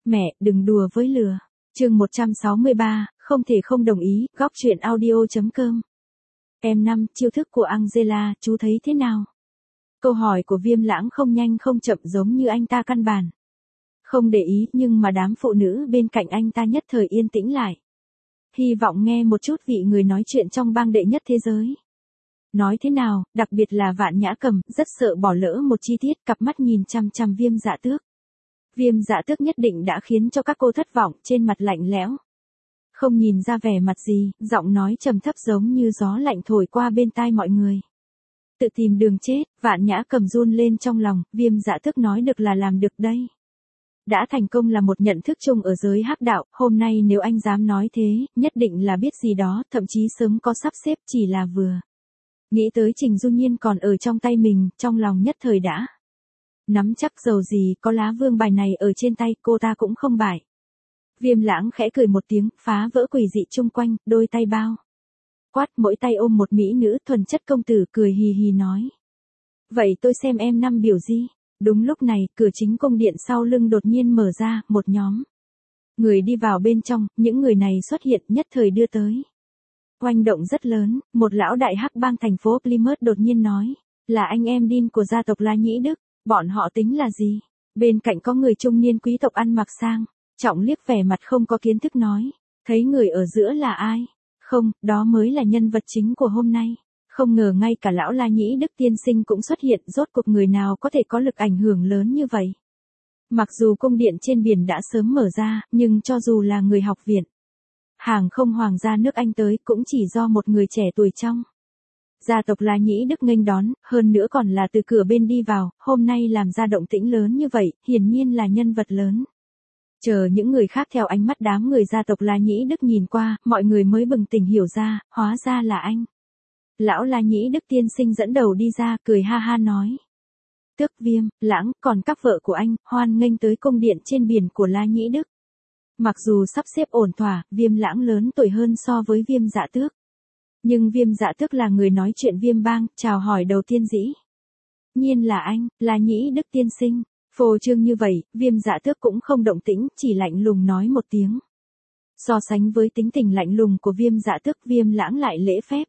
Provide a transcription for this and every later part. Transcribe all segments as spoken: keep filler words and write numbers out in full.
Mẹ, đừng đùa với lừa. Chương một trăm sáu mươi ba, không thể không đồng ý, góc truyện audio.com. Em năm, chiêu thức của Angela, chú thấy thế nào? Câu hỏi của Viêm Lãng không nhanh không chậm giống như anh ta căn bản. Không để ý, nhưng mà đám phụ nữ bên cạnh anh ta nhất thời yên tĩnh lại. Hy vọng nghe một chút vị người nói chuyện trong bang đệ nhất thế giới. Nói thế nào, đặc biệt là Vạn Nhã Cầm, rất sợ bỏ lỡ một chi tiết, cặp mắt nhìn chăm chăm Viêm Dạ Tước. Viêm Dạ Tước nhất định đã khiến cho các cô thất vọng, trên mặt lạnh lẽo. Không nhìn ra vẻ mặt gì, giọng nói trầm thấp giống như gió lạnh thổi qua bên tai mọi người. Tự tìm đường chết, Vạn Nhã Cầm run lên trong lòng, Viêm Dạ Tước nói được là làm được đây. Đã thành công là một nhận thức chung ở giới hắc đạo, hôm nay nếu anh dám nói thế, nhất định là biết gì đó, thậm chí sớm có sắp xếp, chỉ là vừa. Nghĩ tới Trình Du Nhiên còn ở trong tay mình, trong lòng nhất thời đã. Nắm chắc dầu gì, có lá vương bài này ở trên tay, cô ta cũng không bại. Viêm Lãng khẽ cười một tiếng, phá vỡ quỷ dị chung quanh, đôi tay bao. Quát, mỗi tay ôm một mỹ nữ thuần chất công tử, cười hì hì nói. Vậy tôi xem em năm biểu gì. Đúng lúc này, cửa chính cung điện sau lưng đột nhiên mở ra, một nhóm người đi vào bên trong, những người này xuất hiện nhất thời đưa tới. Oanh động rất lớn, một lão đại hắc bang thành phố Plymouth đột nhiên nói, là anh em Dean của gia tộc La Nhĩ Đức, bọn họ tính là gì? Bên cạnh có người trung niên quý tộc ăn mặc sang, trọng liếc vẻ mặt không có kiến thức nói, thấy người ở giữa là ai? Không, đó mới là nhân vật chính của hôm nay. Không ngờ ngay cả lão La Nhĩ Đức tiên sinh cũng xuất hiện, rốt cuộc người nào có thể có lực ảnh hưởng lớn như vậy. Mặc dù cung điện trên biển đã sớm mở ra, nhưng cho dù là người học viện, hàng không hoàng gia nước Anh tới cũng chỉ do một người trẻ tuổi trong gia tộc La Nhĩ Đức nghênh đón, hơn nữa còn là từ cửa bên đi vào, hôm nay làm ra động tĩnh lớn như vậy, hiển nhiên là nhân vật lớn. Chờ những người khác theo ánh mắt đám người gia tộc La Nhĩ Đức nhìn qua, mọi người mới bừng tỉnh hiểu ra, hóa ra là anh. Lão La Nhĩ Đức tiên sinh dẫn đầu đi ra, cười ha ha nói. Tước, Viêm, Lãng, còn các vợ của anh, hoan nghênh tới cung điện trên biển của La Nhĩ Đức. Mặc dù sắp xếp ổn thỏa, Viêm Lãng lớn tuổi hơn so với Viêm Dạ Tước. Nhưng Viêm Dạ Tước là người nói chuyện Viêm bang, chào hỏi đầu tiên dĩ nhiên là anh, La Nhĩ Đức tiên sinh. Phô trương như vậy, Viêm Dạ Tước cũng không động tĩnh, chỉ lạnh lùng nói một tiếng. So sánh với tính tình lạnh lùng của Viêm Dạ Tước, Viêm Lãng lại lễ phép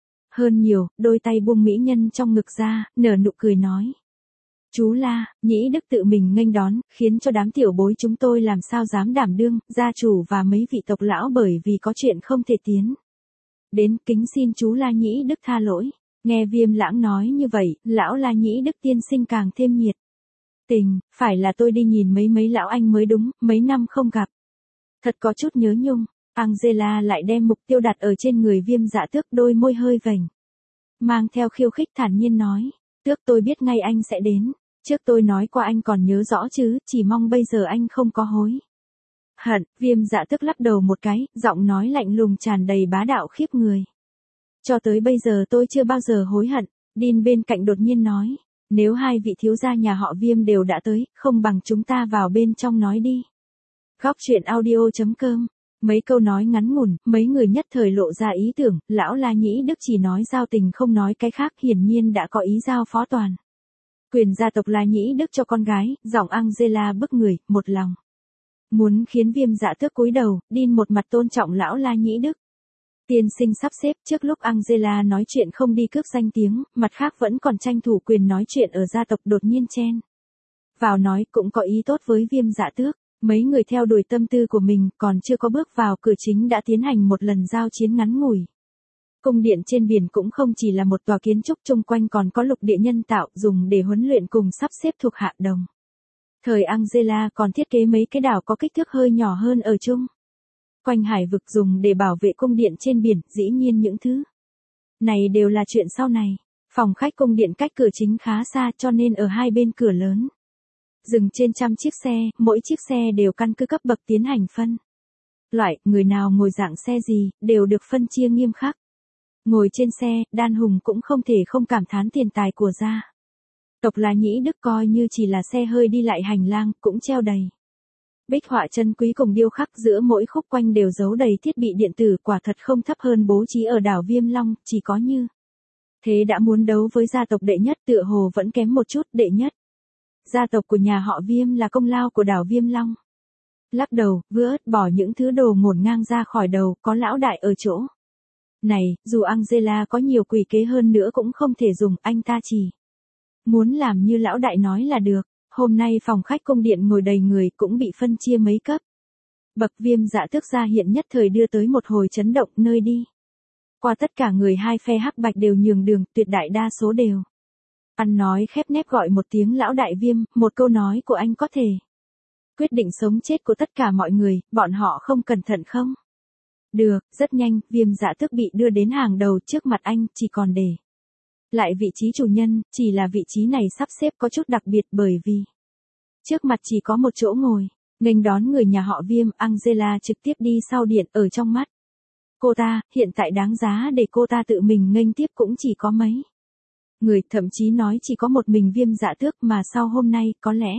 hơn nhiều, đôi tay buông mỹ nhân trong ngực ra, nở nụ cười nói. Chú La, Nhĩ Đức tự mình nghênh đón, khiến cho đám tiểu bối chúng tôi làm sao dám đảm đương, gia chủ và mấy vị tộc lão bởi vì có chuyện không thể tiến. Đến kính xin chú La Nhĩ Đức tha lỗi. Nghe Viêm Lãng nói như vậy, lão La Nhĩ Đức tiên sinh càng thêm nhiệt tình, phải là tôi đi nhìn mấy mấy lão anh mới đúng, mấy năm không gặp. Thật có chút nhớ nhung. Angela lại đem mục tiêu đặt ở trên người Viêm Dạ Tước, đôi môi hơi vểnh. Mang theo khiêu khích thản nhiên nói, Tước tôi biết ngay anh sẽ đến, trước tôi nói qua anh còn nhớ rõ chứ, chỉ mong bây giờ anh không có hối hận. Viêm Dạ Tước lắc đầu một cái, giọng nói lạnh lùng tràn đầy bá đạo khiếp người. Cho tới bây giờ tôi chưa bao giờ hối hận. Dean bên cạnh đột nhiên nói, nếu hai vị thiếu gia nhà họ Viêm đều đã tới, không bằng chúng ta vào bên trong nói đi. Góc truyện audio.com. Mấy câu nói ngắn ngủn, mấy người nhất thời lộ ra ý tưởng, lão La Nhĩ Đức chỉ nói giao tình không nói cái khác, hiển nhiên đã có ý giao phó toàn quyền gia tộc La Nhĩ Đức cho con gái, giọng Angela bức người, một lòng muốn khiến Viêm Dạ Tước cúi đầu, Dean một mặt tôn trọng lão La Nhĩ Đức tiên sinh sắp xếp. Trước lúc Angela nói chuyện không đi cướp danh tiếng, mặt khác vẫn còn tranh thủ quyền nói chuyện ở gia tộc, đột nhiên chen vào nói cũng có ý tốt với Viêm Dạ Tước. Mấy người theo đuổi tâm tư của mình, còn chưa có bước vào cửa chính đã tiến hành một lần giao chiến ngắn ngủi. Cung điện trên biển cũng không chỉ là một tòa kiến trúc, chung quanh còn có lục địa nhân tạo dùng để huấn luyện cùng sắp xếp thuộc hạ đồng. Thời Angela còn thiết kế mấy cái đảo có kích thước hơi nhỏ hơn ở chung quanh hải vực dùng để bảo vệ cung điện trên biển, dĩ nhiên những thứ này đều là chuyện sau này. Phòng khách cung điện cách cửa chính khá xa cho nên ở hai bên cửa lớn dừng trên trăm chiếc xe, mỗi chiếc xe đều căn cứ cấp bậc tiến hành phân loại, người nào ngồi dạng xe gì, đều được phân chia nghiêm khắc. Ngồi trên xe, Đan Hùng cũng không thể không cảm thán tiền tài của gia tộc La Nhĩ Đức, coi như chỉ là xe hơi đi lại hành lang, cũng treo đầy bích họa chân quý cùng điêu khắc, giữa mỗi khúc quanh đều giấu đầy thiết bị điện tử, quả thật không thấp hơn bố trí ở đảo Viêm Long, chỉ có như thế đã muốn đấu với gia tộc đệ nhất tựa hồ vẫn kém một chút. Đệ nhất gia tộc của nhà họ Viêm là công lao của đảo Viêm Long. Lắc đầu, vữa, bỏ những thứ đồ ngổn ngang ra khỏi đầu, có lão đại ở chỗ. Này, dù Angela có nhiều quỷ kế hơn nữa cũng không thể dùng, anh ta chỉ muốn làm như lão đại nói là được. Hôm nay phòng khách cung điện ngồi đầy người cũng bị phân chia mấy cấp. Bậc Viêm Dạ Tước ra hiện nhất thời đưa tới một hồi chấn động nơi đi. Qua tất cả người hai phe hắc bạch đều nhường đường, tuyệt đại đa số đều ăn nói khép nép gọi một tiếng lão đại Viêm, một câu nói của anh có thể quyết định sống chết của tất cả mọi người, bọn họ không cẩn thận không? Được, rất nhanh, Viêm Dạ Tước bị đưa đến hàng đầu trước mặt anh, chỉ còn để lại vị trí chủ nhân, chỉ là vị trí này sắp xếp có chút đặc biệt bởi vì trước mặt chỉ có một chỗ ngồi, nghênh đón người nhà họ Viêm, Angela trực tiếp đi sau điện ở trong mắt cô ta, hiện tại đáng giá để cô ta tự mình nghênh tiếp cũng chỉ có mấy người, thậm chí nói chỉ có một mình Viêm Dạ Tước mà sau hôm nay có lẽ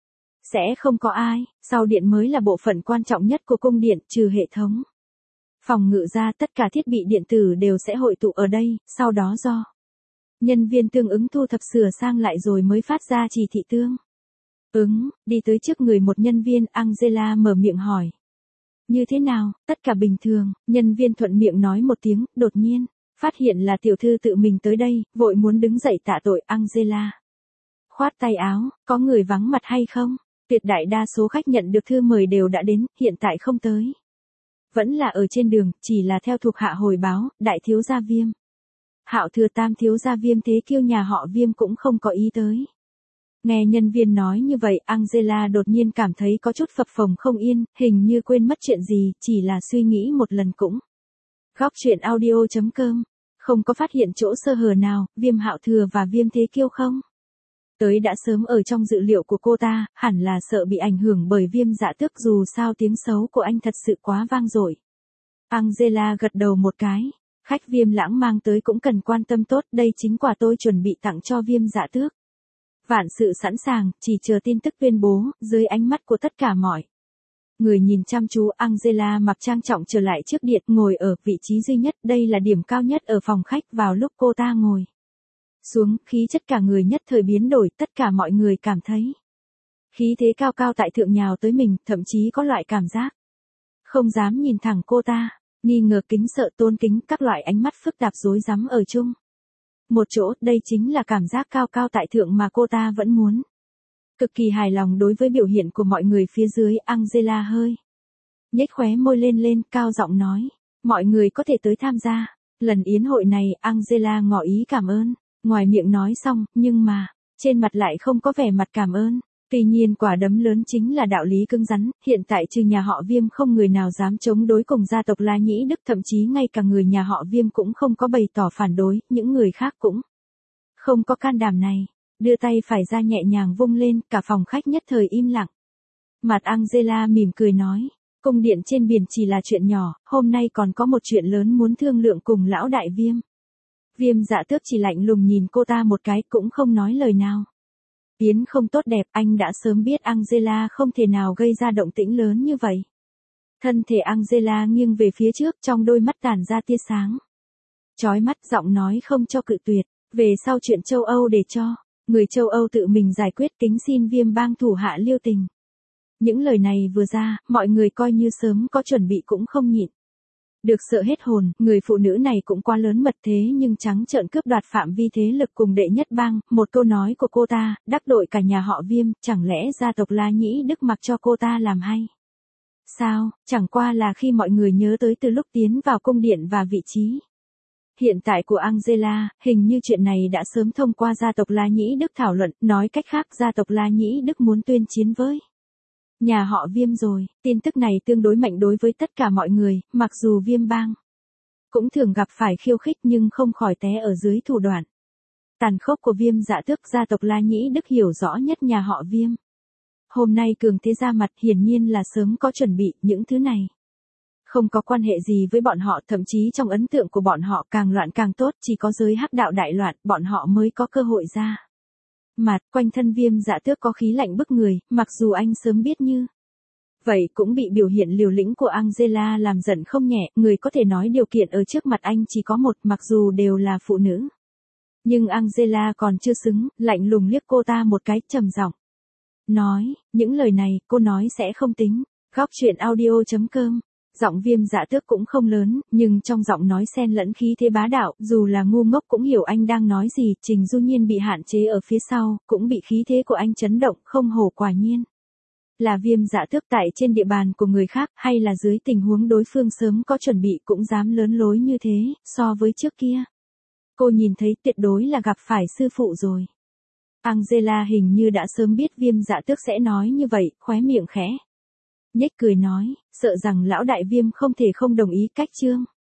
sẽ không có ai, sau điện mới là bộ phận quan trọng nhất của cung điện, trừ hệ thống phòng ngự ra tất cả thiết bị điện tử đều sẽ hội tụ ở đây, sau đó do nhân viên tương ứng thu thập sửa sang lại rồi mới phát ra chỉ thị tương ứng, đi tới trước người một nhân viên, Angela mở miệng hỏi. Như thế nào, tất cả bình thường, nhân viên thuận miệng nói một tiếng, đột nhiên, phát hiện là tiểu thư tự mình tới đây, vội muốn đứng dậy tạ tội, Angela khoát tay áo, có người vắng mặt hay không? Tuyệt đại đa số khách nhận được thư mời đều đã đến, hiện tại không tới. Vẫn là ở trên đường, chỉ là theo thuộc hạ hồi báo, đại thiếu gia Viêm Hạo thừa tam thiếu gia Viêm Thế Kiêu nhà họ Viêm cũng không có ý tới. Nghe nhân viên nói như vậy, Angela đột nhiên cảm thấy có chút phập phồng không yên, hình như quên mất chuyện gì, chỉ là suy nghĩ một lần cũng. Góc truyện audio chấm com, không có phát hiện chỗ sơ hở nào, Viêm Hạo thừa và Viêm Thế Kiêu không? Tới đã sớm ở trong dự liệu của cô ta, hẳn là sợ bị ảnh hưởng bởi Viêm Dạ Tước, dù sao tiếng xấu của anh thật sự quá vang dội. Angela gật đầu một cái, khách Viêm Lãng mang tới cũng cần quan tâm tốt, đây chính quà tôi chuẩn bị tặng cho Viêm Dạ Tước. Vạn sự sẵn sàng, chỉ chờ tin tức tuyên bố, dưới ánh mắt của tất cả mọi người nhìn chăm chú, Angela mặc trang trọng trở lại trước điện, ngồi ở vị trí duy nhất, đây là điểm cao nhất ở phòng khách. Vào lúc cô ta ngồi xuống, khí chất cả người nhất thời biến đổi, tất cả mọi người cảm thấy khí thế cao cao tại thượng nhào tới mình, thậm chí có loại cảm giác không dám nhìn thẳng cô ta, nghi ngờ, kính sợ, tôn kính, các loại ánh mắt phức tạp rối rắm ở chung một chỗ, đây chính là cảm giác cao cao tại thượng mà cô ta vẫn muốn. Cực kỳ hài lòng đối với biểu hiện của mọi người phía dưới, Angela hơi nhếch khóe môi lên lên, cao giọng nói, mọi người có thể tới tham gia lần yến hội này. Angela ngỏ ý cảm ơn, ngoài miệng nói xong, nhưng mà trên mặt lại không có vẻ mặt cảm ơn. Tuy nhiên quả đấm lớn chính là đạo lý cứng rắn, hiện tại trừ nhà họ Viêm không người nào dám chống đối cùng gia tộc La Nhĩ Đức, thậm chí ngay cả người nhà họ Viêm cũng không có bày tỏ phản đối, những người khác cũng không có can đảm này. Đưa tay phải ra nhẹ nhàng vung lên, cả phòng khách nhất thời im lặng. Mặt Angela mỉm cười nói, cung điện trên biển chỉ là chuyện nhỏ, hôm nay còn có một chuyện lớn muốn thương lượng cùng lão đại Viêm. Viêm Dạ Tước chỉ lạnh lùng nhìn cô ta một cái, cũng không nói lời nào. Yến không tốt đẹp, anh đã sớm biết Angela không thể nào gây ra động tĩnh lớn như vậy. Thân thể Angela nghiêng về phía trước, trong đôi mắt tản ra tia sáng chói mắt, giọng nói không cho cự tuyệt, về sau chuyện châu Âu để cho người châu Âu tự mình giải quyết, kính xin Viêm bang thủ hạ lưu tình. Những lời này vừa ra, mọi người coi như sớm có chuẩn bị cũng không nhịn được sợ hết hồn, người phụ nữ này cũng quá lớn mật thế nhưng trắng trợn cướp đoạt phạm vi thế lực cùng đệ nhất bang, một câu nói của cô ta, đắc tội cả nhà họ Viêm, chẳng lẽ gia tộc La Nhĩ Đức mặc cho cô ta làm hay? Sao, chẳng qua là khi mọi người nhớ tới từ lúc tiến vào cung điện và vị trí hiện tại của Angela, hình như chuyện này đã sớm thông qua gia tộc La Nhĩ Đức thảo luận, nói cách khác gia tộc La Nhĩ Đức muốn tuyên chiến với nhà họ Viêm rồi. Tin tức này tương đối mạnh đối với tất cả mọi người, mặc dù Viêm bang cũng thường gặp phải khiêu khích nhưng không khỏi té ở dưới thủ đoạn tàn khốc của Viêm Dạ Tước. Gia tộc La Nhĩ Đức hiểu rõ nhất nhà họ Viêm. Hôm nay cường thế ra mặt, hiển nhiên là sớm có chuẩn bị, những thứ này không có quan hệ gì với bọn họ, thậm chí trong ấn tượng của bọn họ càng loạn càng tốt, chỉ có giới hắc đạo đại loạn, bọn họ mới có cơ hội ra mặt. Quanh thân Viêm Dạ Tước có khí lạnh bức người, mặc dù anh sớm biết như vậy cũng bị biểu hiện liều lĩnh của Angela làm giận không nhẹ, người có thể nói điều kiện ở trước mặt anh chỉ có một, mặc dù đều là phụ nữ. Nhưng Angela còn chưa xứng, lạnh lùng liếc cô ta một cái, trầm giọng nói, những lời này, cô nói sẽ không tính. Góc chuyện audio chấm com. Giọng Viêm Dạ Tước cũng không lớn, nhưng trong giọng nói xen lẫn khí thế bá đạo, dù là ngu ngốc cũng hiểu anh đang nói gì. Trình Du Nhiên bị hạn chế ở phía sau, cũng bị khí thế của anh chấn động, không hổ quả nhiên là Viêm Dạ Tước. Tại trên địa bàn của người khác, hay là dưới tình huống đối phương sớm có chuẩn bị, cũng dám lớn lối như thế. So với trước kia, cô nhìn thấy tuyệt đối là gặp phải sư phụ rồi. Angela hình như đã sớm biết Viêm Dạ Tước sẽ nói như vậy, khóe miệng khẽ nhếch cười nói, sợ rằng lão đại Viêm không thể không đồng ý. Cách chương